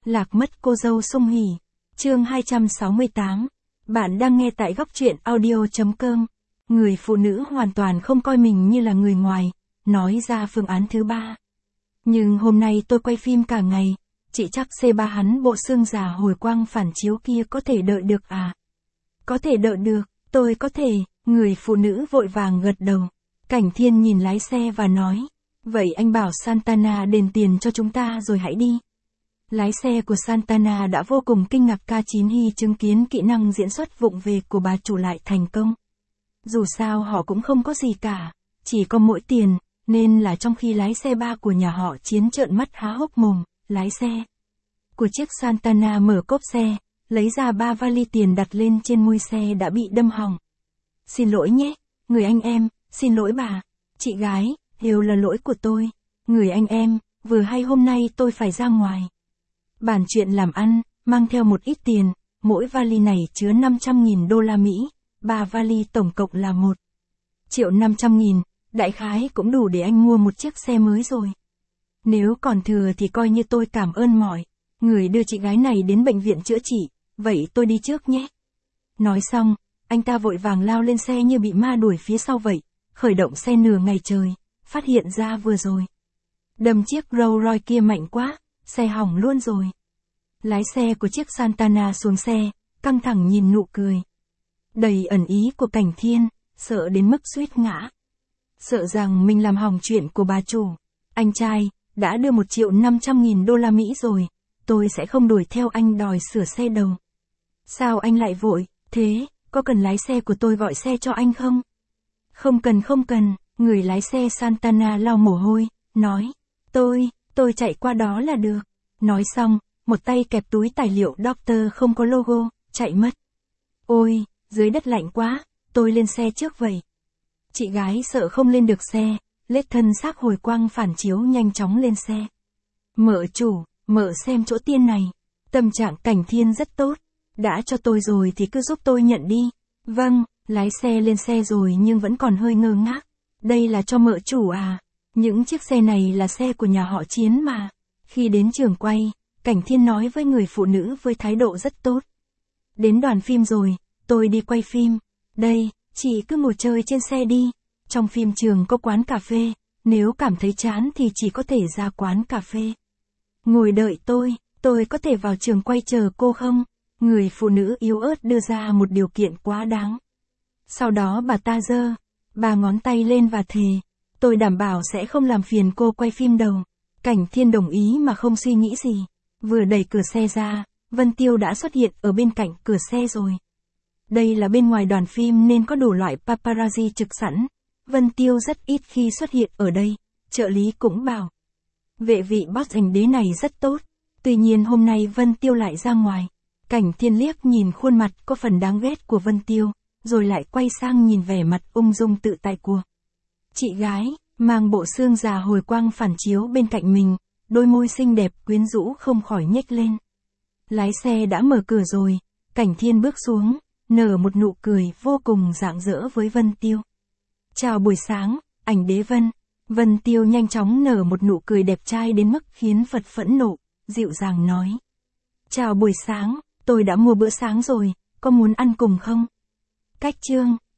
Lạc mất cô dâu Sung Hỉ. Chương 268. Bạn đang nghe tại góc truyện audio.com. Người phụ nữ hoàn toàn không coi mình như là người ngoài, nói ra phương án thứ ba. Nhưng hôm nay tôi quay phim cả ngày, chị chắc C3 hắn bộ xương già hồi quang phản chiếu kia có thể đợi được à? Có thể đợi được, tôi có thể, người phụ nữ vội vàng gật đầu. Cảnh Thiên nhìn lái xe và nói, vậy anh bảo Santana đền tiền cho chúng ta rồi hãy đi. Lái xe của Santana đã vô cùng kinh ngạc K9 Hy chứng kiến kỹ năng diễn xuất vụng về của bà chủ lại thành công. Dù sao họ cũng không có gì cả, chỉ có mỗi tiền, nên là trong khi lái xe ba của nhà họ Chiến trợn mắt há hốc mồm, lái xe của chiếc Santana mở cốp xe, lấy ra 3 vali tiền đặt lên trên mui xe đã bị đâm hỏng. Xin lỗi nhé, người anh em, xin lỗi bà, chị gái, đều là lỗi của tôi. Người anh em, vừa hay hôm nay tôi phải ra ngoài bàn chuyện làm ăn, mang theo một ít tiền, mỗi vali này chứa 500.000 đô la Mỹ, 3 vali tổng cộng là 1.500.000, đại khái cũng đủ để anh mua một chiếc xe mới rồi. Nếu còn thừa thì coi như tôi cảm ơn mọi người đưa chị gái này đến bệnh viện chữa trị, vậy tôi đi trước nhé. Nói xong, anh ta vội vàng lao lên xe như bị ma đuổi phía sau vậy, khởi động xe nửa ngày trời, phát hiện ra vừa rồi đâm chiếc Rolls Royce kia mạnh quá, xe hỏng luôn rồi. Lái xe của chiếc Santana xuống xe, căng thẳng nhìn nụ cười đầy ẩn ý của Cảnh Thiên, sợ đến mức suýt ngã. Sợ rằng mình làm hỏng chuyện của bà chủ. Anh trai, đã đưa 1.500.000 đô la Mỹ rồi, tôi sẽ không đuổi theo anh đòi sửa xe đâu. Sao anh lại vội, thế, có cần lái xe của tôi gọi xe cho anh không? Không cần, người lái xe Santana lau mồ hôi, nói, tôi chạy qua đó là được. Nói xong, một tay kẹp túi tài liệu Doctor không có logo, chạy mất. Ôi, dưới đất lạnh quá, tôi lên xe trước vậy. Chị gái sợ không lên được xe, lết thân xác hồi quang phản chiếu nhanh chóng lên xe. Mợ chủ, mợ xem chỗ tiên này. Tâm trạng Cảnh Thiên rất tốt. Đã cho tôi rồi thì cứ giúp tôi nhận đi. Vâng, lái xe lên xe rồi nhưng vẫn còn hơi ngơ ngác. Đây là cho mợ chủ à? Những chiếc xe này là xe của nhà họ Chiến mà. Khi đến trường quay, Cảnh Thiên nói với người phụ nữ với thái độ rất tốt. Đến đoàn phim rồi, tôi đi quay phim. Đây, chị cứ ngồi chơi trên xe đi. Trong phim trường có quán cà phê, nếu cảm thấy chán thì chỉ có thể ra quán cà phê. Ngồi đợi tôi có thể vào trường quay chờ cô không? Người phụ nữ yếu ớt đưa ra một điều kiện quá đáng. Sau đó bà ta giơ 3 ngón tay lên và thề, tôi đảm bảo sẽ không làm phiền cô quay phim đâu. Cảnh Thiên đồng ý mà không suy nghĩ gì. Vừa đẩy cửa xe ra, Vân Tiêu đã xuất hiện ở bên cạnh cửa xe rồi. Đây là bên ngoài đoàn phim nên có đủ loại paparazzi trực sẵn. Vân Tiêu rất ít khi xuất hiện ở đây, trợ lý cũng bảo. Vệ vị boss ảnh đế này rất tốt. Tuy nhiên hôm nay Vân Tiêu lại ra ngoài. Cảnh Thiên liếc nhìn khuôn mặt có phần đáng ghét của Vân Tiêu, rồi lại quay sang nhìn vẻ mặt ung dung tự tại của chị gái, mang bộ xương già hồi quang phản chiếu bên cạnh mình, đôi môi xinh đẹp quyến rũ không khỏi nhếch lên. Lái xe đã mở cửa rồi, Cảnh Thiên bước xuống, nở một nụ cười vô cùng rạng rỡ với Vân Tiêu. Chào buổi sáng, ảnh đế Vân. Vân Tiêu nhanh chóng nở một nụ cười đẹp trai đến mức khiến Phật phẫn nộ, dịu dàng nói. Chào buổi sáng, tôi đã mua bữa sáng rồi, có muốn ăn cùng không? Cách chương